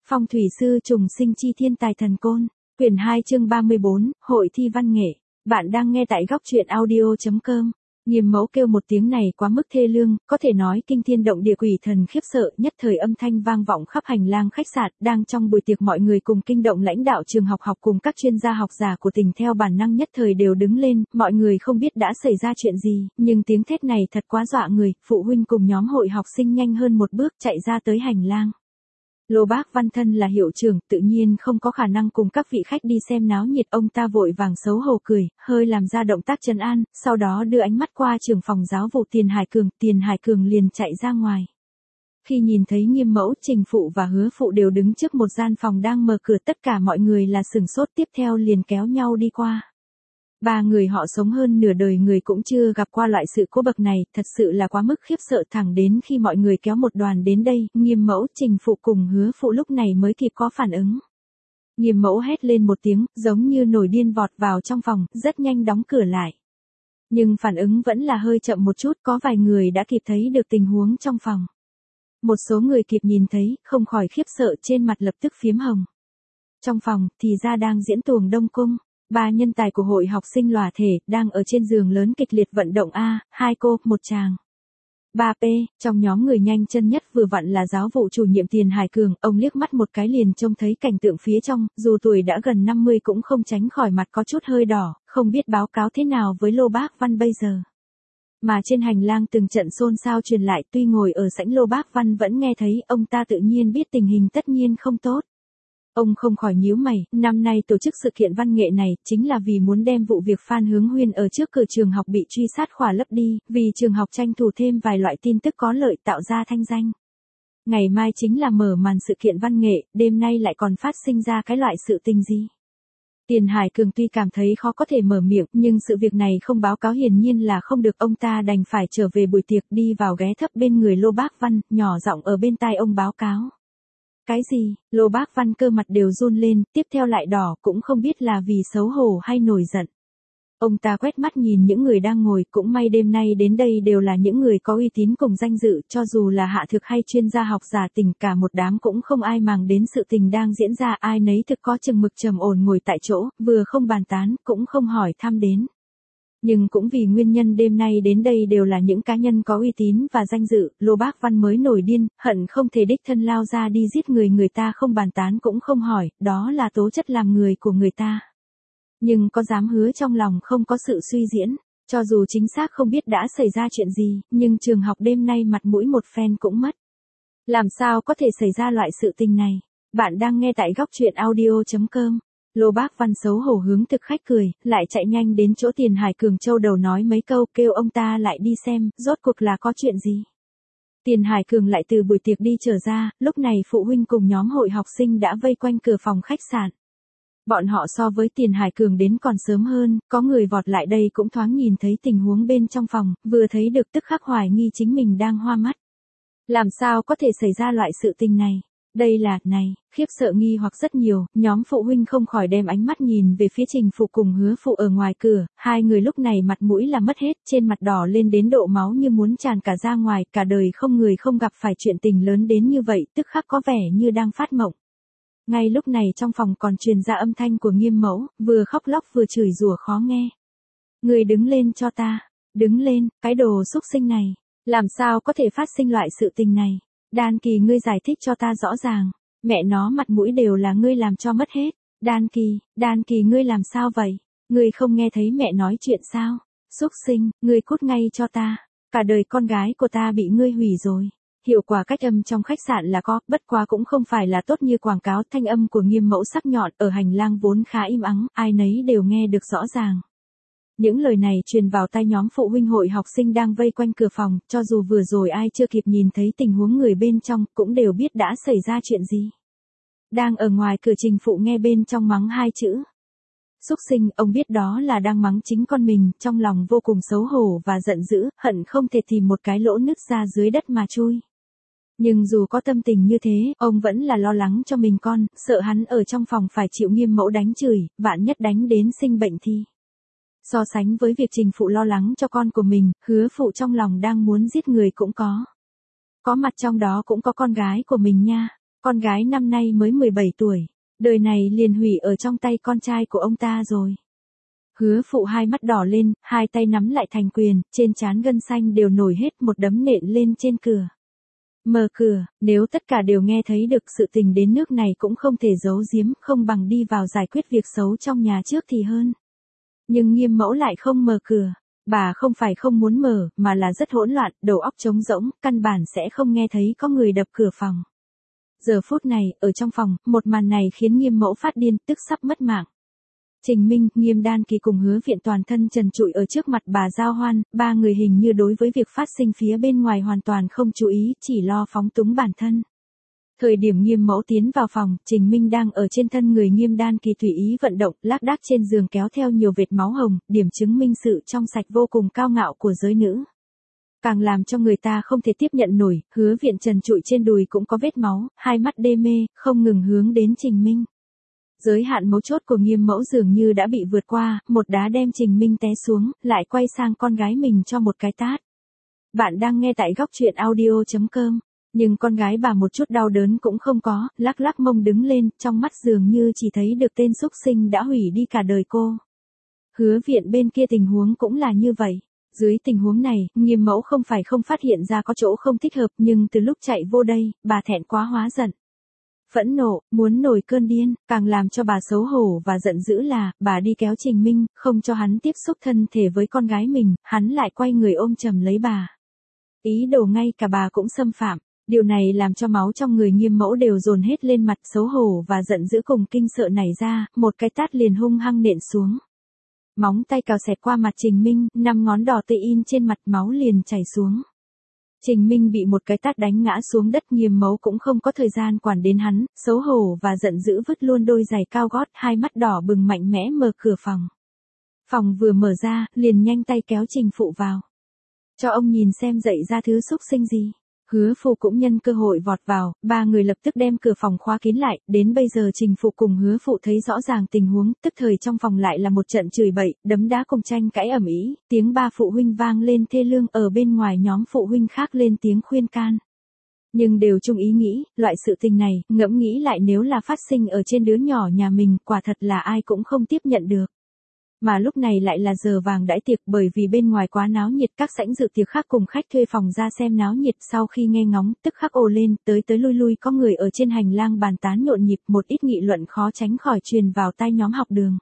Phong thủy sư trùng sinh chi thiên tài thần côn. Quyển 2 chương 34, hội thi văn nghệ. Bạn đang nghe tại góc truyện audio.com. Nghiêm mẫu kêu một tiếng này quá mức thê lương, có thể nói kinh thiên động địa, quỷ thần khiếp sợ, nhất thời âm thanh vang vọng khắp hành lang khách sạn. Đang trong buổi tiệc, mọi người cùng kinh động lãnh đạo trường học cùng các chuyên gia học giả của tỉnh theo bản năng nhất thời đều đứng lên. Mọi người không biết đã xảy ra chuyện gì, nhưng tiếng thét này thật quá dọa người. Phụ huynh cùng nhóm hội học sinh nhanh hơn một bước chạy ra tới hành lang. Lô Bác Văn thân là hiệu trưởng, tự nhiên không có khả năng cùng các vị khách đi xem náo nhiệt. Ông ta vội vàng xấu hổ cười, hơi làm ra động tác trấn an, sau đó đưa ánh mắt qua trưởng phòng giáo vụ Tiền Hải Cường liền chạy ra ngoài. Khi nhìn thấy Nghiêm mẫu, Trình phụ và Hứa phụ đều đứng trước một gian phòng đang mở cửa, tất cả mọi người là sửng sốt, tiếp theo liền kéo nhau đi qua. Ba người họ sống hơn nửa đời người cũng chưa gặp qua loại sự cố bậc này, thật sự là quá mức khiếp sợ. Thẳng đến khi mọi người kéo một đoàn đến đây, Nghiêm mẫu, Trình phụ cùng Hứa phụ lúc này mới kịp có phản ứng. Nghiêm mẫu hét lên một tiếng, giống như nổi điên vọt vào trong phòng, rất nhanh đóng cửa lại. Nhưng phản ứng vẫn là hơi chậm một chút, có vài người đã kịp thấy được tình huống trong phòng. Một số người kịp nhìn thấy, không khỏi khiếp sợ, trên mặt lập tức phiếm hồng. Trong phòng, thì ra đang diễn tuồng Đông Cung. Ba nhân tài của hội học sinh lòa thể, đang ở trên giường lớn kịch liệt vận động. Hai cô, một chàng. 3P, trong nhóm người nhanh chân nhất vừa vặn là giáo vụ chủ nhiệm Tiền Hải Cường. Ông liếc mắt một cái liền trông thấy cảnh tượng phía trong, dù tuổi đã gần 50 cũng không tránh khỏi mặt có chút hơi đỏ, không biết báo cáo thế nào với Lô Bác Văn bây giờ. Mà trên hành lang từng trận xôn xao truyền lại, tuy ngồi ở sảnh Lô Bác Văn vẫn nghe thấy, ông ta tự nhiên biết tình hình tất nhiên không tốt. Ông không khỏi nhíu mày, năm nay tổ chức sự kiện văn nghệ này, chính là vì muốn đem vụ việc Phan Hướng Huyên ở trước cửa trường học bị truy sát khỏa lấp đi, vì trường học tranh thủ thêm vài loại tin tức có lợi tạo ra thanh danh. Ngày mai chính là mở màn sự kiện văn nghệ, đêm nay lại còn phát sinh ra cái loại sự tình gì. Tiền Hải Cường tuy cảm thấy khó có thể mở miệng, nhưng sự việc này không báo cáo hiển nhiên là không được, ông ta đành phải trở về buổi tiệc, đi vào ghé thấp bên người Lô Bác Văn, nhỏ giọng ở bên tai ông báo cáo. Cái gì? Lô Bác Văn cơ mặt đều run lên, tiếp theo lại đỏ, cũng không biết là vì xấu hổ hay nổi giận. Ông ta quét mắt nhìn những người đang ngồi, cũng may đêm nay đến đây đều là những người có uy tín cùng danh dự, cho dù là hạ thực hay chuyên gia học giả tỉnh, cả một đám cũng không ai màng đến sự tình đang diễn ra, ai nấy thực có chừng mực trầm ổn ngồi tại chỗ, vừa không bàn tán, cũng không hỏi thăm đến. Nhưng cũng vì nguyên nhân đêm nay đến đây đều là những cá nhân có uy tín và danh dự, Lô Bác Văn mới nổi điên, hận không thể đích thân lao ra đi giết người ta, không bàn tán cũng không hỏi, đó là tố chất làm người của người ta. Nhưng có dám hứa trong lòng không có sự suy diễn, cho dù chính xác không biết đã xảy ra chuyện gì, nhưng trường học đêm nay mặt mũi một phen cũng mất. Làm sao có thể xảy ra loại sự tình này? Bạn đang nghe tại góc truyện audio.com. Lô Bác Văn xấu hổ hướng thực khách cười, lại chạy nhanh đến chỗ Tiền Hải Cường châu đầu nói mấy câu, kêu ông ta lại đi xem, rốt cuộc là có chuyện gì. Tiền Hải Cường lại từ buổi tiệc đi trở ra, lúc này phụ huynh cùng nhóm hội học sinh đã vây quanh cửa phòng khách sạn. Bọn họ so với Tiền Hải Cường đến còn sớm hơn, có người vọt lại đây cũng thoáng nhìn thấy tình huống bên trong phòng, vừa thấy được tức khắc hoài nghi chính mình đang hoa mắt. Làm sao có thể xảy ra loại sự tình này? Đây là, khiếp sợ nghi hoặc rất nhiều, nhóm phụ huynh không khỏi đem ánh mắt nhìn về phía Trình phụ cùng Hứa phụ ở ngoài cửa, hai người lúc này mặt mũi là mất hết, trên mặt đỏ lên đến độ máu như muốn tràn cả ra ngoài, cả đời không người không gặp phải chuyện tình lớn đến như vậy, tức khắc có vẻ như đang phát mộng. Ngay lúc này trong phòng còn truyền ra âm thanh của Nghiêm mẫu, vừa khóc lóc vừa chửi rủa khó nghe. Người đứng lên cho ta, đứng lên, cái đồ xúc sinh này, làm sao có thể phát sinh loại sự tình này? Đan Kỳ, ngươi giải thích cho ta rõ ràng, mẹ nó mặt mũi đều là ngươi làm cho mất hết. Đan Kỳ ngươi làm sao vậy? Ngươi không nghe thấy mẹ nói chuyện sao? Xúc sinh, ngươi cút ngay cho ta, cả đời con gái của ta bị ngươi hủy rồi. Hiệu quả cách âm trong khách sạn là có, bất quá cũng không phải là tốt như quảng cáo, thanh âm của Nghiêm mẫu sắc nhọn, ở hành lang vốn khá im ắng, ai nấy đều nghe được rõ ràng. Những lời này truyền vào tai nhóm phụ huynh hội học sinh đang vây quanh cửa phòng, cho dù vừa rồi ai chưa kịp nhìn thấy tình huống người bên trong, cũng đều biết đã xảy ra chuyện gì. Đang ở ngoài cửa Trình phụ nghe bên trong mắng hai chữ. Xúc sinh, ông biết đó là đang mắng chính con mình, trong lòng vô cùng xấu hổ và giận dữ, hận không thể tìm một cái lỗ nứt ra dưới đất mà chui. Nhưng dù có tâm tình như thế, ông vẫn là lo lắng cho mình con, sợ hắn ở trong phòng phải chịu Nghiêm mẫu đánh chửi, vạn nhất đánh đến sinh bệnh thì. So sánh với việc Trình phụ lo lắng cho con của mình, Hứa phụ trong lòng đang muốn giết người cũng có. Có mặt trong đó cũng có con gái của mình nha. Con gái năm nay mới 17 tuổi, đời này liền hủy ở trong tay con trai của ông ta rồi. Hứa Phụ hai mắt đỏ lên, hai tay nắm lại thành quyền, trên trán gân xanh đều nổi hết, một đấm nện lên trên cửa. Mở cửa, nếu tất cả đều nghe thấy được, sự tình đến nước này cũng không thể giấu giếm, không bằng đi vào giải quyết việc xấu trong nhà trước thì hơn. Nhưng Nghiêm Mẫu lại không mở cửa. Bà không phải không muốn mở, mà là rất hỗn loạn, đầu óc trống rỗng, căn bản sẽ không nghe thấy có người đập cửa phòng. Giờ phút này, ở trong phòng, một màn này khiến Nghiêm Mẫu phát điên, tức sắp mất mạng. Trình Minh, Nghiêm Đan Kỳ cùng Hứa Viện toàn thân trần trụi ở trước mặt bà Giao Hoan, ba người hình như đối với việc phát sinh phía bên ngoài hoàn toàn không chú ý, chỉ lo phóng túng bản thân. Thời điểm Nghiêm Mẫu tiến vào phòng, Trình Minh đang ở trên thân người Nghiêm Đan Kỳ tùy ý vận động, lác đác trên giường kéo theo nhiều vệt máu hồng, điểm chứng minh sự trong sạch vô cùng cao ngạo của giới nữ. Càng làm cho người ta không thể tiếp nhận nổi, Hứa Viện trần trụi trên đùi cũng có vết máu, hai mắt đê mê, không ngừng hướng đến Trình Minh. Giới hạn mấu chốt của Nghiêm Mẫu dường như đã bị vượt qua, một đá đem Trình Minh té xuống, lại quay sang con gái mình cho một cái tát. Bạn đang nghe tại góc truyện audio.com. Nhưng con gái bà một chút đau đớn cũng không có, lắc lắc mông đứng lên, trong mắt dường như chỉ thấy được tên xúc sinh đã hủy đi cả đời cô. Hứa Viện bên kia tình huống cũng là như vậy. Dưới tình huống này, Nghiêm Mẫu không phải không phát hiện ra có chỗ không thích hợp, nhưng từ lúc chạy vô đây, bà thẹn quá hóa giận. Phẫn nộ, muốn nổi cơn điên, càng làm cho bà xấu hổ và giận dữ là, bà đi kéo Trình Minh, không cho hắn tiếp xúc thân thể với con gái mình, hắn lại quay người ôm chầm lấy bà. Ý đồ ngay cả bà cũng xâm phạm. Điều này làm cho máu trong người Nghiêm Mẫu đều dồn hết lên mặt, xấu hổ và giận dữ cùng kinh sợ nảy ra, một cái tát liền hung hăng nện xuống. Móng tay cào xẹt qua mặt Trình Minh, 5 ngón đỏ tươi in trên mặt, máu liền chảy xuống. Trình Minh bị một cái tát đánh ngã xuống đất, Nghiêm Mẫu cũng không có thời gian quản đến hắn, xấu hổ và giận dữ vứt luôn đôi giày cao gót, hai mắt đỏ bừng mạnh mẽ mở cửa phòng. Phòng vừa mở ra, liền nhanh tay kéo Trình Phụ vào. Cho ông nhìn xem dậy ra thứ xúc sinh gì. Hứa Phụ cũng nhân cơ hội vọt vào, ba người lập tức đem cửa phòng khóa kín lại, đến bây giờ Trình Phụ cùng Hứa Phụ thấy rõ ràng tình huống, tức thời trong phòng lại là một trận chửi bậy, đấm đá cùng tranh cãi ầm ĩ, tiếng ba phụ huynh vang lên thê lương, ở bên ngoài nhóm phụ huynh khác lên tiếng khuyên can. Nhưng đều chung ý nghĩ, loại sự tình này, ngẫm nghĩ lại nếu là phát sinh ở trên đứa nhỏ nhà mình, quả thật là ai cũng không tiếp nhận được. Mà lúc này lại là giờ vàng đãi tiệc, bởi vì bên ngoài quá náo nhiệt, các sảnh dự tiệc khác cùng khách thuê phòng ra xem náo nhiệt, sau khi nghe ngóng, tức khắc ồ lên, tới lui lui có người ở trên hành lang bàn tán nhộn nhịp, một ít nghị luận khó tránh khỏi truyền vào tai nhóm học đường.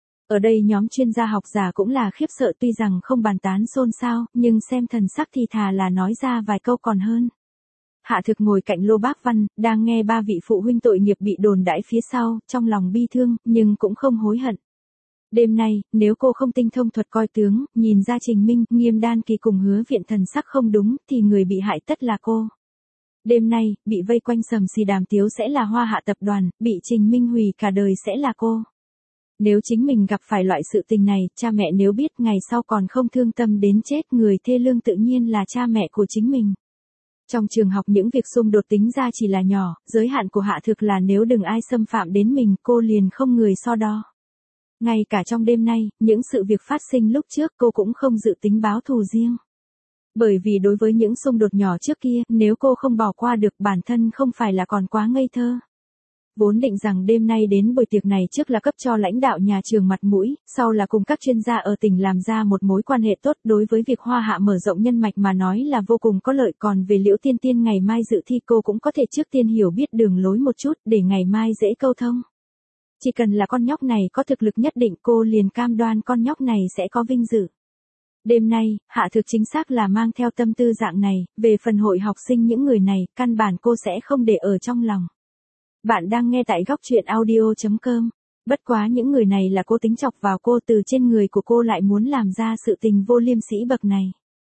Ở đây nhóm chuyên gia học giả cũng là khiếp sợ, tuy rằng không bàn tán xôn xao, nhưng xem thần sắc thì thà là nói ra vài câu còn hơn. Hạ Thực ngồi cạnh Lô Bác Văn, đang nghe ba vị phụ huynh tội nghiệp bị đồn đãi phía sau, trong lòng bi thương, nhưng cũng không hối hận. Đêm nay, nếu cô không tinh thông thuật coi tướng, nhìn ra Trình Minh, Nghiêm Đan Kỳ cùng Hứa Viện thần sắc không đúng, thì người bị hại tất là cô. Đêm nay, bị vây quanh sầm xì đàm tiếu sẽ là Hoa Hạ tập đoàn, bị Trình Minh hủy cả đời sẽ là cô. Nếu chính mình gặp phải loại sự tình này, cha mẹ nếu biết ngày sau còn không thương tâm đến chết, người thê lương tự nhiên là cha mẹ của chính mình. Trong trường học những việc xung đột tính ra chỉ là nhỏ, giới hạn của Hạ Thực là nếu đừng ai xâm phạm đến mình, cô liền không người so đo. Ngay cả trong đêm nay, những sự việc phát sinh lúc trước cô cũng không dự tính báo thù riêng. Bởi vì đối với những xung đột nhỏ trước kia, nếu cô không bỏ qua được, bản thân không phải là còn quá ngây thơ. Vốn định rằng đêm nay đến buổi tiệc này trước là cấp cho lãnh đạo nhà trường mặt mũi, sau là cùng các chuyên gia ở tỉnh làm ra một mối quan hệ tốt, đối với việc Hoa Hạ mở rộng nhân mạch mà nói là vô cùng có lợi, còn về Liễu Tiên Tiên ngày mai dự thi cô cũng có thể trước tiên hiểu biết đường lối một chút, để ngày mai dễ câu thông. Chỉ cần là con nhóc này có thực lực nhất định, cô liền cam đoan con nhóc này sẽ có vinh dự. Đêm nay, Hạ Thực chính xác là mang theo tâm tư dạng này, về phần hội học sinh những người này, căn bản cô sẽ không để ở trong lòng. Bạn đang nghe tại góc truyện audio.com. Bất quá những người này là cô tính chọc vào cô, từ trên người của cô lại muốn làm ra sự tình vô liêm sỉ bậc này.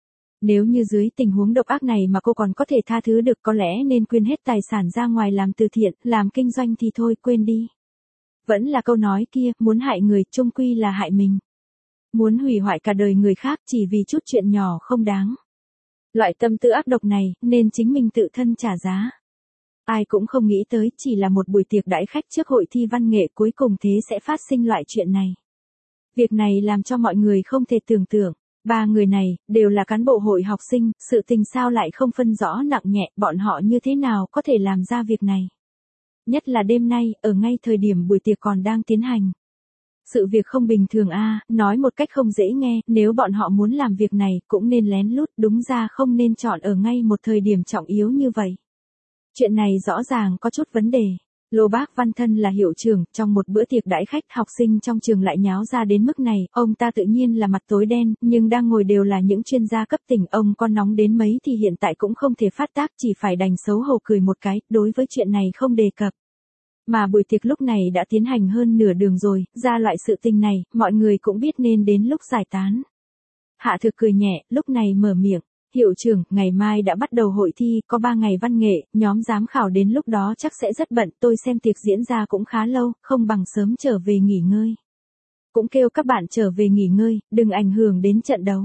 Nếu như dưới tình huống độc ác này mà cô còn có thể tha thứ được, có lẽ nên quyên hết tài sản ra ngoài làm từ thiện, làm kinh doanh thì thôi quên đi. Vẫn là câu nói kia, muốn hại người, chung quy là hại mình. Muốn hủy hoại cả đời người khác chỉ vì chút chuyện nhỏ không đáng. Loại tâm tư ác độc này, nên chính mình tự thân trả giá. Ai cũng không nghĩ tới, chỉ là một buổi tiệc đãi khách trước hội thi văn nghệ cuối cùng thế sẽ phát sinh loại chuyện này. Việc này làm cho mọi người không thể tưởng tượng. Ba người này, đều là cán bộ hội học sinh, sự tình sao lại không phân rõ nặng nhẹ, bọn họ như thế nào có thể làm ra việc này. Nhất là đêm nay, ở ngay thời điểm buổi tiệc còn đang tiến hành. Sự việc không bình thường nói một cách không dễ nghe, nếu bọn họ muốn làm việc này, cũng nên lén lút, đúng ra không nên chọn ở ngay một thời điểm trọng yếu như vậy. Chuyện này rõ ràng có chút vấn đề. Lô Bác Văn thân là hiệu trưởng, trong một bữa tiệc đãi khách, học sinh trong trường lại nháo ra đến mức này, ông ta tự nhiên là mặt tối đen, nhưng đang ngồi đều là những chuyên gia cấp tỉnh, ông có nóng đến mấy thì hiện tại cũng không thể phát tác, chỉ phải đành xấu hổ cười một cái, đối với chuyện này không đề cập. Mà buổi tiệc lúc này đã tiến hành hơn nửa đường rồi, ra loại sự tình này, mọi người cũng biết nên đến lúc giải tán. Hạ Thực cười nhẹ, lúc này mở miệng. Hiệu trưởng, ngày mai đã bắt đầu hội thi, có 3 ngày văn nghệ, nhóm giám khảo đến lúc đó chắc sẽ rất bận, tôi xem tiệc diễn ra cũng khá lâu, không bằng sớm trở về nghỉ ngơi. Cũng kêu các bạn trở về nghỉ ngơi, đừng ảnh hưởng đến trận đấu.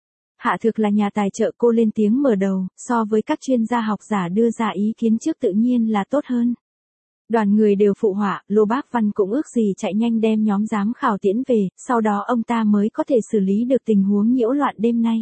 Hạ Thực là nhà tài trợ, cô lên tiếng mở đầu, so với các chuyên gia học giả đưa ra ý kiến trước tự nhiên là tốt hơn. Đoàn người đều phụ họa, Lô Bác Văn cũng ước gì chạy nhanh đem nhóm giám khảo tiễn về, sau đó ông ta mới có thể xử lý được tình huống nhiễu loạn đêm nay.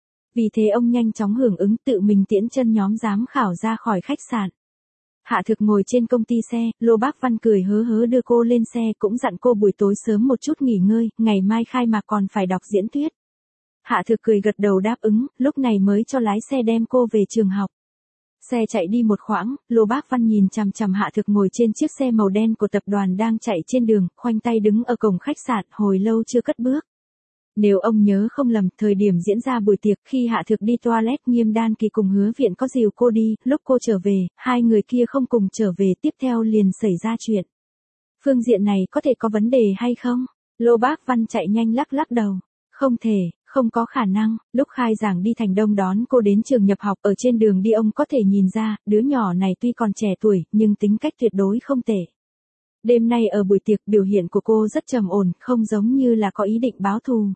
Vì thế ông nhanh chóng hưởng ứng, tự mình tiễn chân nhóm giám khảo ra khỏi khách sạn. Hạ Thực ngồi trên công ty xe, Lô Bác Văn cười hớ hớ đưa cô lên xe, cũng dặn cô buổi tối sớm một chút nghỉ ngơi, ngày mai khai mạc còn phải đọc diễn thuyết. Hạ Thực cười gật đầu đáp ứng, lúc này mới cho lái xe đem cô về trường học. Xe chạy đi một khoảng, Lô Bác Văn nhìn chằm chằm Hạ Thực ngồi trên chiếc xe màu đen của tập đoàn đang chạy trên đường, khoanh tay đứng ở cổng khách sạn, hồi lâu chưa cất bước. Nếu ông nhớ không lầm, thời điểm diễn ra buổi tiệc, khi Hạ Thực đi toilet, Nghiêm Đan Kỳ cùng Hứa Viện có dìu cô đi, lúc cô trở về, hai người kia không cùng trở về, tiếp theo liền xảy ra chuyện. Phương diện này có thể có vấn đề hay không? Lô Bác Văn chạy nhanh lắc lắc đầu. Không thể, không có khả năng, lúc khai giảng đi Thành Đông đón cô đến trường nhập học, ở trên đường đi ông có thể nhìn ra, đứa nhỏ này tuy còn trẻ tuổi, nhưng tính cách tuyệt đối không tệ. Đêm nay ở buổi tiệc, biểu hiện của cô rất trầm ổn, không giống như là có ý định báo thù.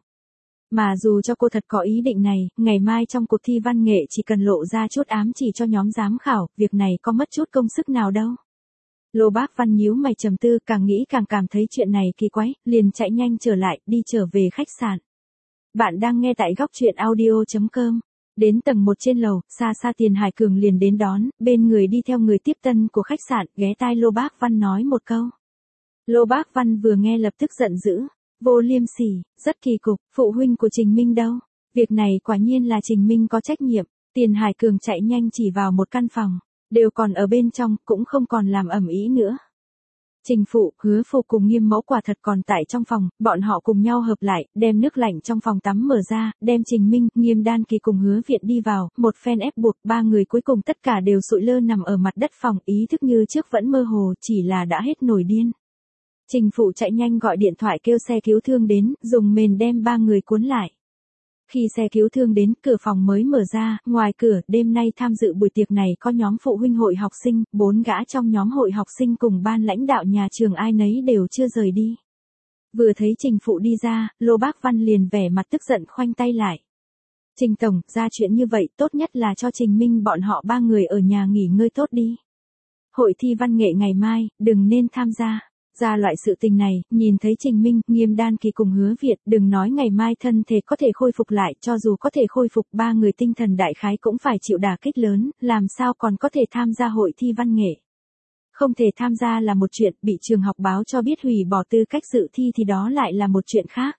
Mà dù cho cô thật có ý định này, ngày mai trong cuộc thi văn nghệ chỉ cần lộ ra chút ám chỉ cho nhóm giám khảo, việc này có mất chút công sức nào đâu. Lô Bác Văn nhíu mày trầm tư, càng nghĩ càng cảm thấy chuyện này kỳ quái, liền chạy nhanh trở lại, đi trở về khách sạn. Bạn đang nghe tại góc truyện audio.com. Đến tầng 1 trên lầu, xa xa Tiền Hải Cường liền đến đón, bên người đi theo người tiếp tân của khách sạn, ghé tai Lô Bác Văn nói một câu. Lô Bác Văn vừa nghe lập tức giận dữ. Vô liêm sỉ, rất kỳ cục, phụ huynh của Trình Minh đâu? Việc này quả nhiên là Trình Minh có trách nhiệm. Tiền Hải Cường chạy nhanh chỉ vào một căn phòng, đều còn ở bên trong, cũng không còn làm ầm ĩ nữa. Trình phụ, Hứa phụ cùng Nghiêm mẫu quả thật còn tại trong phòng, bọn họ cùng nhau hợp lại, đem nước lạnh trong phòng tắm mở ra, đem Trình Minh, Nghiêm Đan Kỳ cùng Hứa Viện đi vào, một phen ép buộc, ba người cuối cùng tất cả đều sụi lơ nằm ở mặt đất phòng, ý thức như trước vẫn mơ hồ, chỉ là đã hết nổi điên. Trình phụ chạy nhanh gọi điện thoại kêu xe cứu thương đến, dùng mền đem ba người cuốn lại. Khi xe cứu thương đến, cửa phòng mới mở ra, ngoài cửa, đêm nay tham dự buổi tiệc này có nhóm phụ huynh hội học sinh, 4 gã trong nhóm hội học sinh cùng ban lãnh đạo nhà trường ai nấy đều chưa rời đi. Vừa thấy Trình phụ đi ra, Lô Bác Văn liền vẻ mặt tức giận khoanh tay lại. Trình tổng, ra chuyện như vậy, tốt nhất là cho Trình Minh bọn họ ba người ở nhà nghỉ ngơi tốt đi. Hội thi văn nghệ ngày mai, đừng nên tham gia. Ra loại sự tình này, nhìn thấy Trình Minh, Nghiêm Đan Kỳ cùng Hứa Việt, đừng nói ngày mai thân thể có thể khôi phục lại, cho dù có thể khôi phục, ba người tinh thần đại khái cũng phải chịu đả kích lớn, làm sao còn có thể tham gia hội thi văn nghệ. Không thể tham gia là một chuyện, bị trường học báo cho biết hủy bỏ tư cách dự thi thì đó lại là một chuyện khác.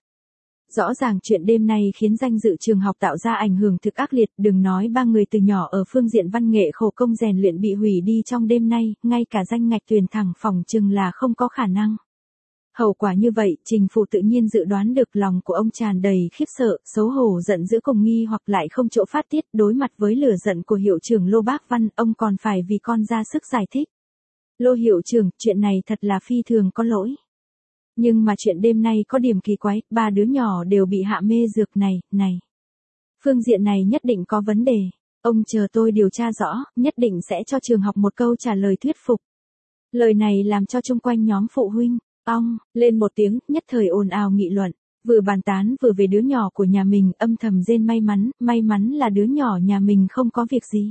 Rõ ràng chuyện đêm nay khiến danh dự trường học tạo ra ảnh hưởng thực ác liệt, đừng nói ba người từ nhỏ ở phương diện văn nghệ khổ công rèn luyện bị hủy đi trong đêm nay, ngay cả danh ngạch tuyển thẳng phòng chừng là không có khả năng. Hậu quả như vậy, Trình phụ tự nhiên dự đoán được, lòng của ông tràn đầy khiếp sợ, xấu hổ giận dữ cùng nghi hoặc lại không chỗ phát tiết, đối mặt với lửa giận của hiệu trưởng Lô Bác Văn, ông còn phải vì con ra sức giải thích. Lô hiệu trưởng, chuyện này thật là phi thường có lỗi. Nhưng mà chuyện đêm nay có điểm kỳ quái, ba đứa nhỏ đều bị hạ mê dược này. Phương diện này nhất định có vấn đề. Ông chờ tôi điều tra rõ, nhất định sẽ cho trường học một câu trả lời thuyết phục. Lời này làm cho chung quanh nhóm phụ huynh, lên một tiếng, nhất thời ồn ào nghị luận. Vừa bàn tán vừa về đứa nhỏ của nhà mình, âm thầm rên may mắn là đứa nhỏ nhà mình không có việc gì.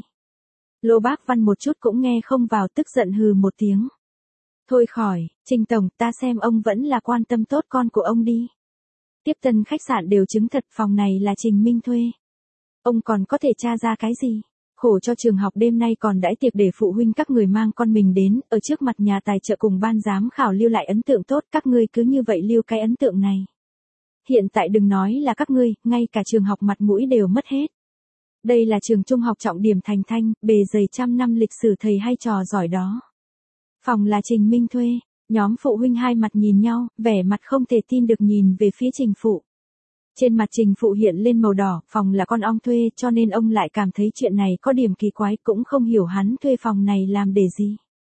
Lô Bác Văn một chút cũng nghe không vào, tức giận hừ một tiếng. Thôi khỏi, Trình tổng, ta xem ông vẫn là quan tâm tốt con của ông đi. Tiếp tân khách sạn đều chứng thật phòng này là Trình Minh thuê. Ông còn có thể tra ra cái gì? Khổ cho trường học đêm nay còn đãi tiệc để phụ huynh các người mang con mình đến, ở trước mặt nhà tài trợ cùng ban giám khảo lưu lại ấn tượng tốt, các ngươi cứ như vậy lưu cái ấn tượng này. Hiện tại đừng nói là các ngươi, ngay cả trường học mặt mũi đều mất hết. Đây là trường trung học trọng điểm Thành Thanh, bề dày trăm năm lịch sử thầy hay trò giỏi đó. Phòng là Trình Minh thuê, nhóm phụ huynh hai mặt nhìn nhau, vẻ mặt không thể tin được nhìn về phía Trình phụ. Trên mặt Trình phụ hiện lên màu đỏ, phòng là con ong thuê cho nên ông lại cảm thấy chuyện này có điểm kỳ quái, cũng không hiểu hắn thuê phòng này làm để gì.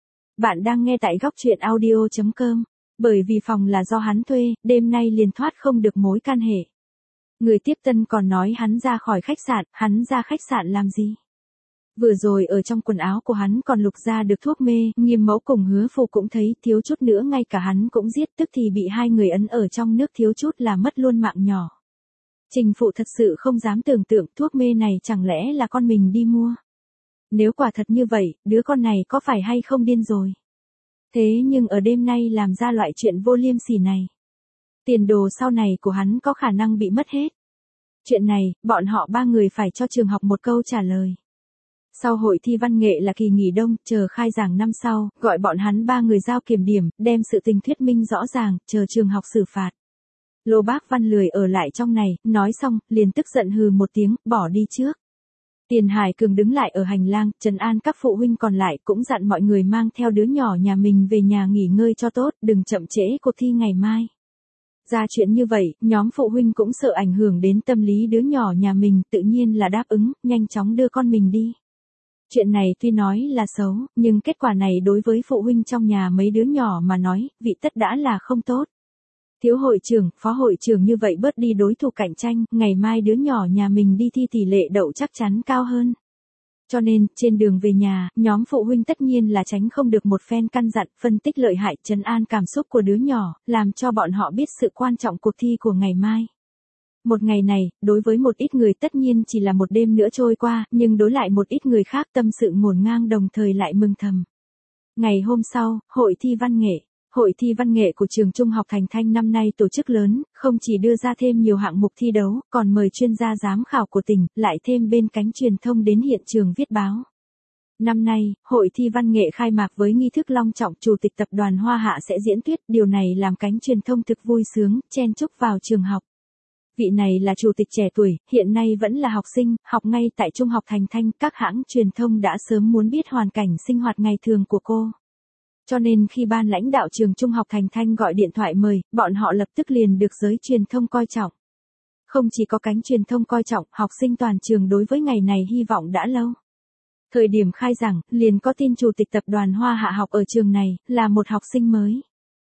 Bạn đang nghe tại góc truyện audio.com, bởi vì phòng là do hắn thuê, đêm nay liền thoát không được mối can hệ. Người tiếp tân còn nói hắn ra khỏi khách sạn, hắn ra khách sạn làm gì? Vừa rồi ở trong quần áo của hắn còn lục ra được thuốc mê, Nghiêm Mẫu cùng Hứa Phụ cũng thấy, thiếu chút nữa ngay cả hắn cũng giết, tức thì bị hai người ấn ở trong nước, thiếu chút là mất luôn mạng nhỏ. Trình phụ thật sự không dám tưởng tượng thuốc mê này chẳng lẽ là con mình đi mua. Nếu quả thật như vậy, đứa con này có phải hay không điên rồi. Thế nhưng ở đêm nay làm ra loại chuyện vô liêm sỉ này. Tiền đồ sau này của hắn có khả năng bị mất hết. Chuyện này, bọn họ ba người phải cho trường học một câu trả lời. Sau hội thi văn nghệ là kỳ nghỉ đông, chờ khai giảng năm sau, gọi bọn hắn ba người giao kiểm điểm, đem sự tình thuyết minh rõ ràng, chờ trường học xử phạt. Lô Bác Văn lười ở lại trong này, nói xong, liền tức giận hừ một tiếng, bỏ đi trước. Tiền Hải Cường đứng lại ở hành lang, trấn an các phụ huynh còn lại, cũng dặn mọi người mang theo đứa nhỏ nhà mình về nhà nghỉ ngơi cho tốt, đừng chậm trễ cuộc thi ngày mai. Ra chuyện như vậy, nhóm phụ huynh cũng sợ ảnh hưởng đến tâm lý đứa nhỏ nhà mình, tự nhiên là đáp ứng, nhanh chóng đưa con mình đi. Chuyện này tuy nói là xấu, nhưng kết quả này đối với phụ huynh trong nhà mấy đứa nhỏ mà nói, vị tất đã là không tốt. Thiếu hội trưởng, phó hội trưởng như vậy bớt đi đối thủ cạnh tranh, ngày mai đứa nhỏ nhà mình đi thi tỷ lệ đậu chắc chắn cao hơn. Cho nên, trên đường về nhà, nhóm phụ huynh tất nhiên là tránh không được một phen căn dặn, phân tích lợi hại, trấn an cảm xúc của đứa nhỏ, làm cho bọn họ biết sự quan trọng cuộc thi của ngày mai. Một ngày này, đối với một ít người tất nhiên chỉ là một đêm nữa trôi qua, nhưng đối lại một ít người khác tâm sự ngổn ngang đồng thời lại mừng thầm. Ngày hôm sau, hội thi văn nghệ. Hội thi văn nghệ của trường Trung học Thành Thanh năm nay tổ chức lớn, không chỉ đưa ra thêm nhiều hạng mục thi đấu, còn mời chuyên gia giám khảo của tỉnh, lại thêm bên cánh truyền thông đến hiện trường viết báo. Năm nay, hội thi văn nghệ khai mạc với nghi thức long trọng, chủ tịch tập đoàn Hoa Hạ sẽ diễn thuyết, điều này làm cánh truyền thông thực vui sướng, chen chúc vào trường học. Vị này là chủ tịch trẻ tuổi, hiện nay vẫn là học sinh, học ngay tại Trung học Thành Thanh, các hãng truyền thông đã sớm muốn biết hoàn cảnh sinh hoạt ngày thường của cô. Cho nên khi ban lãnh đạo trường Trung học Thành Thanh gọi điện thoại mời, bọn họ lập tức liền được giới truyền thông coi trọng. Không chỉ có cánh truyền thông coi trọng, học sinh toàn trường đối với ngày này hy vọng đã lâu. Thời điểm khai giảng, liền có tin chủ tịch tập đoàn Hoa Hạ học ở trường này, là một học sinh mới.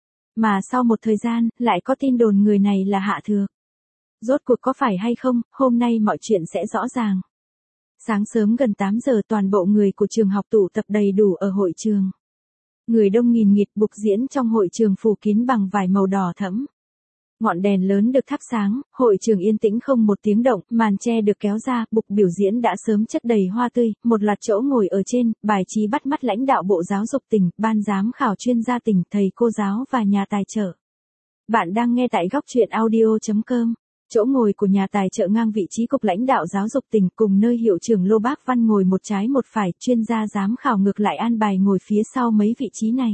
Mà sau một thời gian, lại có tin đồn người này là Hạ Thược. Rốt cuộc có phải hay không, hôm nay mọi chuyện sẽ rõ ràng. Sáng sớm gần 8 giờ toàn bộ người của trường học tụ tập đầy đủ ở hội trường. Người đông nghìn nghịt, bục diễn trong hội trường phủ kín bằng vải màu đỏ thẫm. Ngọn đèn lớn được thắp sáng, hội trường yên tĩnh không một tiếng động, màn che được kéo ra, bục biểu diễn đã sớm chất đầy hoa tươi, một loạt chỗ ngồi ở trên, bài trí bắt mắt lãnh đạo Bộ Giáo dục tỉnh, ban giám khảo chuyên gia tỉnh, thầy cô giáo và nhà tài trợ. Bạn đang nghe tại góc truyện audio.com. Chỗ ngồi của nhà tài trợ ngang vị trí cục lãnh đạo giáo dục tỉnh cùng nơi hiệu trưởng Lô Bác Văn ngồi một trái một phải, chuyên gia giám khảo ngược lại an bài ngồi phía sau mấy vị trí này.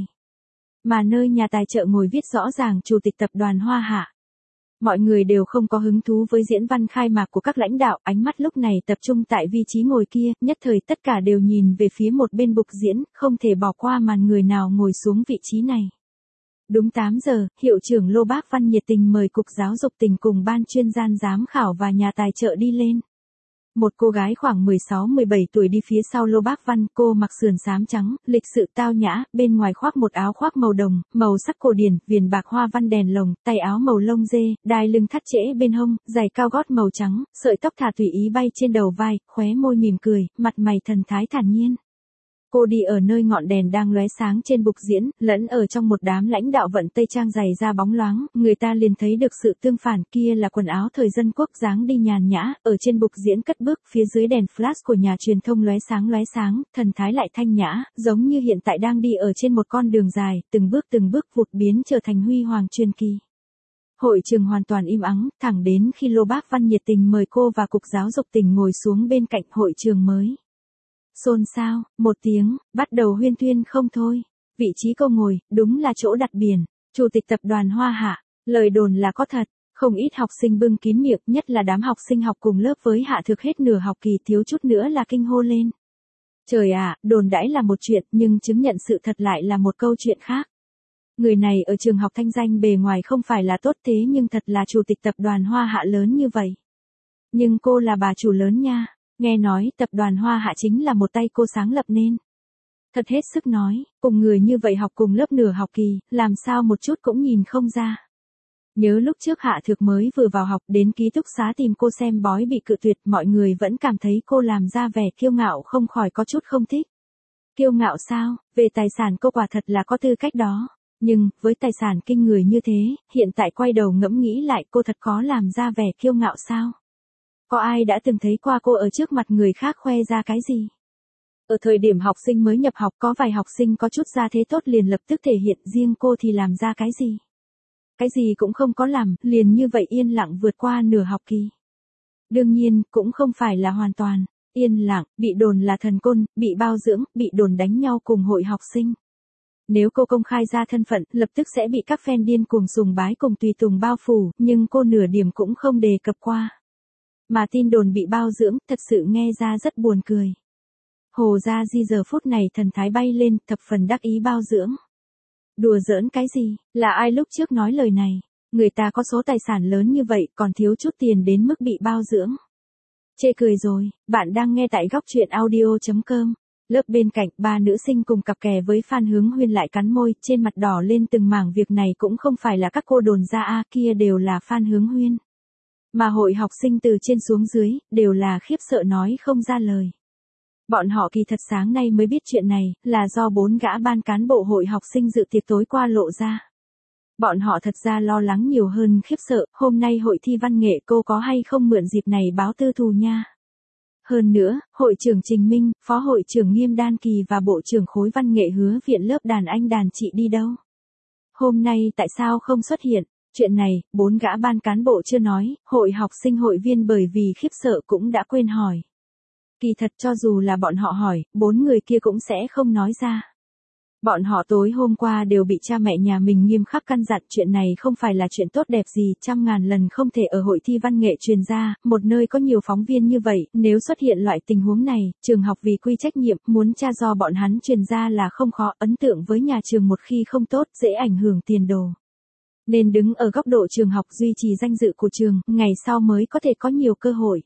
Mà nơi nhà tài trợ ngồi viết rõ ràng chủ tịch tập đoàn Hoa Hạ. Mọi người đều không có hứng thú với diễn văn khai mạc của các lãnh đạo, ánh mắt lúc này tập trung tại vị trí ngồi kia, nhất thời tất cả đều nhìn về phía một bên bục diễn, không thể bỏ qua màn người nào ngồi xuống vị trí này. Đúng 8 giờ, hiệu trưởng Lô Bác Văn nhiệt tình mời Cục Giáo dục tỉnh cùng ban chuyên gia giám khảo và nhà tài trợ đi lên. Một cô gái khoảng 16-17 tuổi đi phía sau Lô Bác Văn, cô mặc sườn xám trắng, lịch sự tao nhã, bên ngoài khoác một áo khoác màu đồng, màu sắc cổ điển, viền bạc hoa văn đèn lồng, tay áo màu lông dê, đai lưng thắt trễ bên hông, giày cao gót màu trắng, sợi tóc thả tùy ý bay trên đầu vai, khóe môi mỉm cười, mặt mày thần thái thản nhiên. Cô đi ở nơi ngọn đèn đang lóe sáng trên bục diễn, lẫn ở trong một đám lãnh đạo vận tây trang dày da bóng loáng, người ta liền thấy được sự tương phản, kia là quần áo thời dân quốc dáng đi nhàn nhã, ở trên bục diễn cất bước, phía dưới đèn flash của nhà truyền thông lóe sáng, thần thái lại thanh nhã, giống như hiện tại đang đi ở trên một con đường dài, từng bước vụt biến trở thành huy hoàng truyền kỳ. Hội trường hoàn toàn im ắng, thẳng đến khi Lô Bác Văn nhiệt tình mời cô và Cục Giáo dục tỉnh ngồi xuống bên cạnh hội trường mới. Xôn xao, một tiếng, bắt đầu huyên thuyên không thôi. Vị trí cô ngồi, đúng là chỗ đặt biển, chủ tịch tập đoàn Hoa Hạ, lời đồn là có thật. Không ít học sinh bưng kín miệng, nhất là đám học sinh học cùng lớp với Hạ Thược hết nửa học kỳ thiếu chút nữa là kinh hô lên. Trời ạ, đồn đãi là một chuyện, nhưng chứng nhận sự thật lại là một câu chuyện khác. Người này ở trường học thanh danh bề ngoài không phải là tốt thế nhưng thật là chủ tịch tập đoàn Hoa Hạ lớn như vậy. Nhưng cô là bà chủ lớn nha, nghe nói tập đoàn Hoa Hạ chính là một tay cô sáng lập nên. Thật hết sức nói, cùng người như vậy học cùng lớp nửa học kỳ, làm sao một chút cũng nhìn không ra. Nhớ lúc trước Hạ Thược mới vừa vào học đến ký túc xá tìm cô xem bói bị cự tuyệt, mọi người vẫn cảm thấy cô làm ra vẻ kiêu ngạo không khỏi có chút không thích. Kiêu ngạo sao, về tài sản cô quả thật là có tư cách đó. Nhưng, với tài sản kinh người như thế, hiện tại quay đầu ngẫm nghĩ lại cô thật có làm ra vẻ kiêu ngạo sao? Có ai đã từng thấy qua cô ở trước mặt người khác khoe ra cái gì? Ở thời điểm học sinh mới nhập học có vài học sinh có chút gia thế tốt liền lập tức thể hiện, riêng cô thì làm ra cái gì? Cái gì cũng không có làm, liền như vậy yên lặng vượt qua nửa học kỳ. Đương nhiên, cũng không phải là hoàn toàn yên lặng, bị đồn là thần côn, bị bao dưỡng, bị đồn đánh nhau cùng hội học sinh. Nếu cô công khai ra thân phận, lập tức sẽ bị các fan điên cuồng sùng bái cùng tùy tùng bao phủ, nhưng cô nửa điểm cũng không đề cập qua. Mà tin đồn bị bao dưỡng, thật sự nghe ra rất buồn cười. Hồ Gia Di giờ phút này thần thái bay lên, thập phần đắc ý bao dưỡng. Đùa giỡn cái gì, là ai lúc trước nói lời này, người ta có số tài sản lớn như vậy còn thiếu chút tiền đến mức bị bao dưỡng. Chê cười rồi, bạn đang nghe tại góc truyện audio.com. Lớp bên cạnh, ba nữ sinh cùng cặp kè với Phan Hướng Huyên lại cắn môi, trên mặt đỏ lên từng mảng, việc này cũng không phải là các cô đồn ra kia đều là Phan Hướng Huyên. Mà hội học sinh từ trên xuống dưới, đều là khiếp sợ nói không ra lời. Bọn họ kỳ thật sáng nay mới biết chuyện này, là do 4 gã ban cán bộ hội học sinh dự tiệc tối qua lộ ra. Bọn họ thật ra lo lắng nhiều hơn khiếp sợ, hôm nay hội thi văn nghệ cô có hay không mượn dịp này báo tư thù nha. Hơn nữa, hội trưởng Trình Minh, phó hội trưởng Nghiêm Đan Kỳ và bộ trưởng khối văn nghệ Hứa Viện lớp đàn anh đàn chị đi đâu? Hôm nay tại sao không xuất hiện? Chuyện này, 4 gã ban cán bộ chưa nói, hội học sinh hội viên bởi vì khiếp sợ cũng đã quên hỏi. Kỳ thật cho dù là bọn họ hỏi, 4 người kia cũng sẽ không nói ra. Bọn họ tối hôm qua đều bị cha mẹ nhà mình nghiêm khắc căn dặn, chuyện này không phải là chuyện tốt đẹp gì, trăm ngàn lần không thể ở hội thi văn nghệ truyền ra, một nơi có nhiều phóng viên như vậy, nếu xuất hiện loại tình huống này, trường học vì quy trách nhiệm, muốn tra do bọn hắn truyền ra là không khó, ấn tượng với nhà trường một khi không tốt, dễ ảnh hưởng tiền đồ. Nên đứng ở góc độ trường học duy trì danh dự của trường, ngày sau mới có thể có nhiều cơ hội.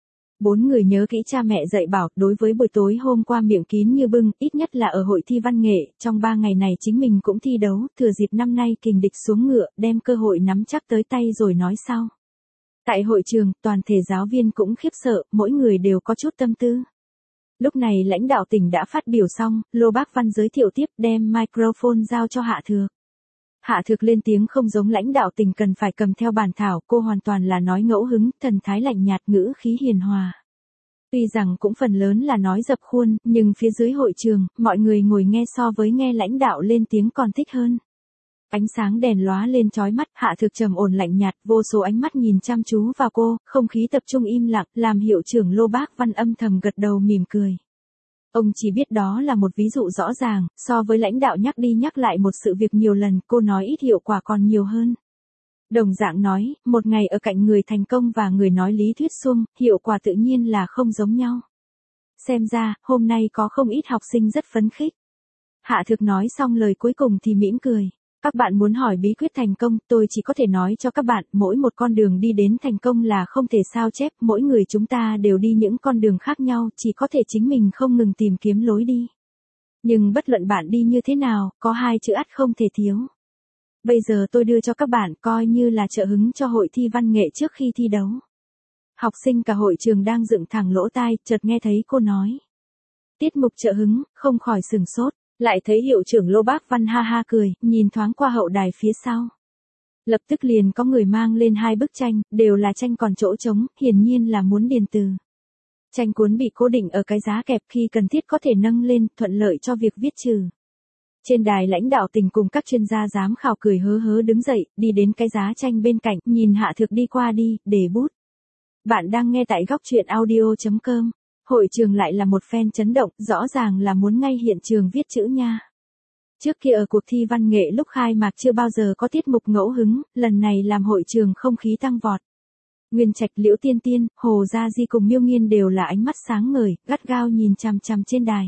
4 người nhớ kỹ cha mẹ dạy bảo, đối với buổi tối hôm qua miệng kín như bưng, ít nhất là ở hội thi văn nghệ, trong 3 ngày này chính mình cũng thi đấu, thừa dịp năm nay kình địch xuống ngựa, đem cơ hội nắm chắc tới tay rồi nói sau. Tại hội trường, toàn thể giáo viên cũng khiếp sợ, mỗi người đều có chút tâm tư. Lúc này lãnh đạo tỉnh đã phát biểu xong, Lô Bác Văn giới thiệu tiếp, đem microphone giao cho Hạ Thược. Hạ Thược lên tiếng không giống lãnh đạo tỉnh cần phải cầm theo bản thảo, cô hoàn toàn là nói ngẫu hứng, thần thái lạnh nhạt, ngữ khí hiền hòa. Tuy rằng cũng phần lớn là nói dập khuôn, nhưng phía dưới hội trường, mọi người ngồi nghe so với nghe lãnh đạo lên tiếng còn thích hơn. Ánh sáng đèn lóa lên chói mắt, Hạ Thược trầm ổn lạnh nhạt, vô số ánh mắt nhìn chăm chú vào cô, không khí tập trung im lặng, làm hiệu trưởng Lô Bác Văn âm thầm gật đầu mỉm cười. Ông chỉ biết đó là một ví dụ rõ ràng, so với lãnh đạo nhắc đi nhắc lại một sự việc nhiều lần, cô nói ít hiệu quả còn nhiều hơn. Đồng dạng nói, một ngày ở cạnh người thành công và người nói lý thuyết suông, hiệu quả tự nhiên là không giống nhau. Xem ra, hôm nay có không ít học sinh rất phấn khích. Hạ Thược nói xong lời cuối cùng thì mỉm cười. Các bạn muốn hỏi bí quyết thành công, tôi chỉ có thể nói cho các bạn, mỗi một con đường đi đến thành công là không thể sao chép, mỗi người chúng ta đều đi những con đường khác nhau, chỉ có thể chính mình không ngừng tìm kiếm lối đi. Nhưng bất luận bạn đi như thế nào, có 2 chữ ắt không thể thiếu. Bây giờ tôi đưa cho các bạn coi như là trợ hứng cho hội thi văn nghệ trước khi thi đấu. Học sinh cả hội trường đang dựng thẳng lỗ tai, chợt nghe thấy cô nói. Tiết mục trợ hứng, không khỏi sửng sốt. Lại thấy hiệu trưởng Lô Bác Văn ha ha cười, nhìn thoáng qua hậu đài phía sau. Lập tức liền có người mang lên 2 bức tranh, đều là tranh còn chỗ trống, hiển nhiên là muốn điền từ. Tranh cuốn bị cố định ở cái giá kẹp, khi cần thiết có thể nâng lên, thuận lợi cho việc viết trừ. Trên đài lãnh đạo tỉnh cùng các chuyên gia giám khảo cười hớ hớ đứng dậy, đi đến cái giá tranh bên cạnh, nhìn Hạ Thược đi qua đi, để bút. Bạn đang nghe tại góc truyện audio.com. Hội trường lại là một phen chấn động, rõ ràng là muốn ngay hiện trường viết chữ nha. Trước kia ở cuộc thi văn nghệ lúc khai mạc chưa bao giờ có tiết mục ngẫu hứng, lần này làm hội trường không khí tăng vọt. Nguyên Trạch, Liễu Tiên Tiên, Hồ Gia Di cùng Miêu Nghiên đều là ánh mắt sáng ngời, gắt gao nhìn chằm chằm trên đài.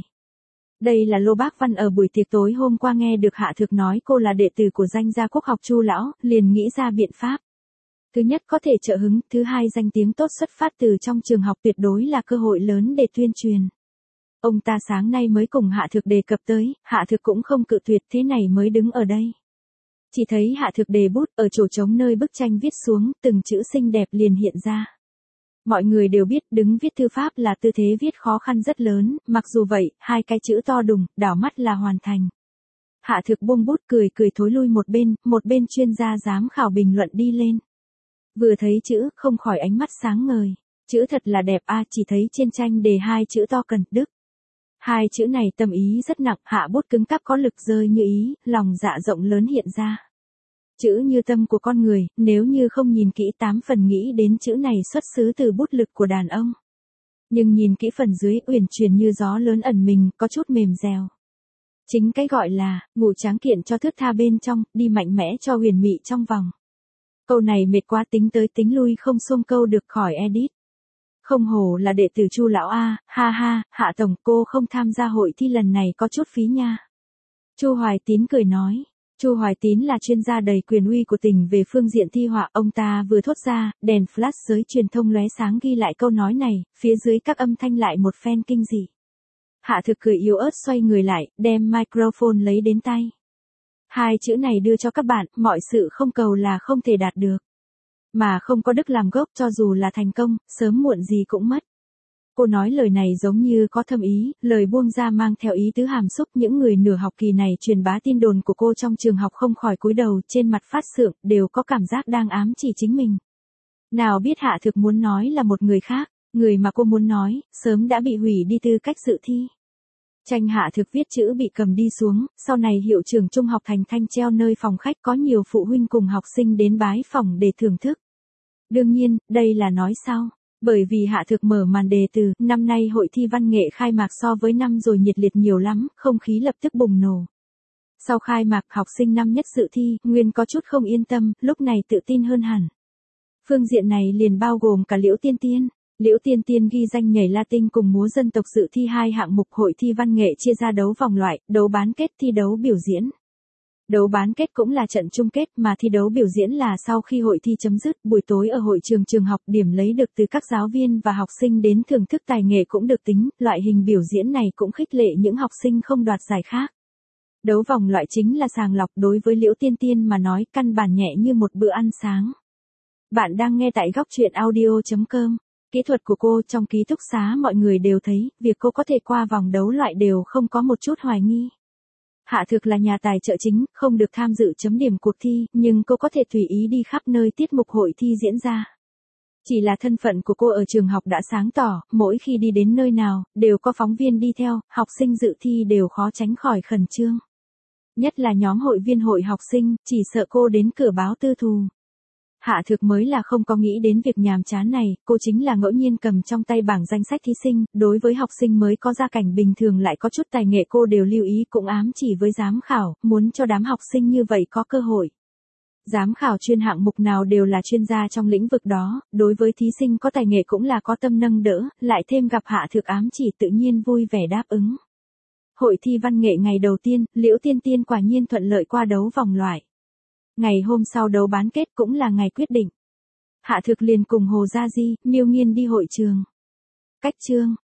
Đây là Lô Bác Văn ở buổi tiệc tối hôm qua nghe được Hạ Thược nói cô là đệ tử của danh gia Quốc học Chu lão, liền nghĩ ra biện pháp. Thứ nhất có thể trợ hứng, thứ hai danh tiếng tốt xuất phát từ trong trường học tuyệt đối là cơ hội lớn để tuyên truyền. Ông ta sáng nay mới cùng Hạ Thược đề cập tới, Hạ Thược cũng không cự tuyệt, thế này mới đứng ở đây. Chỉ thấy Hạ Thược đề bút ở chỗ trống nơi bức tranh viết xuống, từng chữ xinh đẹp liền hiện ra. Mọi người đều biết đứng viết thư pháp là tư thế viết khó khăn rất lớn, mặc dù vậy, hai cái chữ to đùng, đảo mắt là hoàn thành. Hạ Thược buông bút cười thối lui một bên chuyên gia giám khảo bình luận đi lên. Vừa thấy chữ, không khỏi ánh mắt sáng ngời. Chữ thật là đẹp a, chỉ thấy trên tranh đề hai chữ to cần đức. Hai chữ này tâm ý rất nặng, hạ bút cứng cáp có lực rơi như ý, lòng dạ rộng lớn hiện ra. Chữ như tâm của con người, nếu như không nhìn kỹ 8 phần nghĩ đến chữ này xuất xứ từ bút lực của đàn ông. Nhưng nhìn kỹ phần dưới uyển chuyển như gió lớn ẩn mình, có chút mềm dẻo. Chính cái gọi là, ngủ tráng kiện cho thướt tha bên trong, đi mạnh mẽ cho huyền mị trong vòng. Câu này mệt quá tính tới tính lui không xuông câu được khỏi edit. Không hổ là đệ tử Chu lão a, ha ha, Hạ tổng cô không tham gia hội thi lần này có chút phí nha. Chu Hoài Tín cười nói. Chu Hoài Tín là chuyên gia đầy quyền uy của tỉnh về phương diện thi họa, ông ta vừa thốt ra, đèn flash giới truyền thông lóe sáng ghi lại câu nói này, phía dưới các âm thanh lại một phen kinh dị. Hạ Thực cười yếu ớt xoay người lại, đem microphone lấy đến tay. Hai chữ này đưa cho các bạn, mọi sự không cầu là không thể đạt được. Mà không có đức làm gốc cho dù là thành công, sớm muộn gì cũng mất. Cô nói lời này giống như có thâm ý, lời buông ra mang theo ý tứ hàm xúc. Những người nửa học kỳ này truyền bá tin đồn của cô trong trường học không khỏi cúi đầu, trên mặt phát sượng, đều có cảm giác đang ám chỉ chính mình. Nào biết Hạ Thực muốn nói là một người khác, người mà cô muốn nói, sớm đã bị hủy đi tư cách dự thi. Tranh Hạ Thực viết chữ bị cầm đi xuống, sau này hiệu trưởng trung học Thành Thanh treo nơi phòng khách, có nhiều phụ huynh cùng học sinh đến bái phòng để thưởng thức. Đương nhiên, đây là nói sau. Bởi vì Hạ Thực mở màn đề từ, năm nay hội thi văn nghệ khai mạc so với năm rồi nhiệt liệt nhiều lắm, không khí lập tức bùng nổ. Sau khai mạc, học sinh năm nhất dự thi, nguyên có chút không yên tâm, lúc này tự tin hơn hẳn. Phương diện này liền bao gồm cả Liễu Tiên Tiên. Liễu Tiên Tiên ghi danh nhảy Latin cùng múa dân tộc dự thi hai hạng mục. Hội thi văn nghệ chia ra đấu vòng loại, đấu bán kết, thi đấu biểu diễn. Đấu bán kết cũng là trận chung kết, mà thi đấu biểu diễn là sau khi hội thi chấm dứt, buổi tối ở hội trường học, điểm lấy được từ các giáo viên và học sinh đến thưởng thức tài nghệ cũng được tính. Loại hình biểu diễn này cũng khích lệ những học sinh không đoạt giải khác. Đấu vòng loại chính là sàng lọc, đối với Liễu Tiên Tiên mà nói căn bản nhẹ như một bữa ăn sáng. Bạn đang nghe tại góc truyện audio.com. Kỹ thuật của cô trong ký túc xá mọi người đều thấy, việc cô có thể qua vòng đấu loại đều không có một chút hoài nghi. Hạ Thực là nhà tài trợ chính, không được tham dự chấm điểm cuộc thi, nhưng cô có thể tùy ý đi khắp nơi tiết mục hội thi diễn ra. Chỉ là thân phận của cô ở trường học đã sáng tỏ, mỗi khi đi đến nơi nào, đều có phóng viên đi theo, học sinh dự thi đều khó tránh khỏi khẩn trương. Nhất là nhóm hội viên hội học sinh, chỉ sợ cô đến cửa báo tư thù. Hạ Thực mới là không có nghĩ đến việc nhàm chán này, cô chính là ngẫu nhiên cầm trong tay bảng danh sách thí sinh, đối với học sinh mới có gia cảnh bình thường lại có chút tài nghệ cô đều lưu ý, cũng ám chỉ với giám khảo, muốn cho đám học sinh như vậy có cơ hội. Giám khảo chuyên hạng mục nào đều là chuyên gia trong lĩnh vực đó, đối với thí sinh có tài nghệ cũng là có tâm nâng đỡ, lại thêm gặp Hạ Thực ám chỉ tự nhiên vui vẻ đáp ứng. Hội thi văn nghệ ngày đầu tiên, Liễu Tiên Tiên quả nhiên thuận lợi qua đấu vòng loại. Ngày hôm sau đấu bán kết cũng là ngày quyết định. Hạ Thực liền cùng Hồ Gia Di, Miêu Nghiên đi hội trường. Cách chương.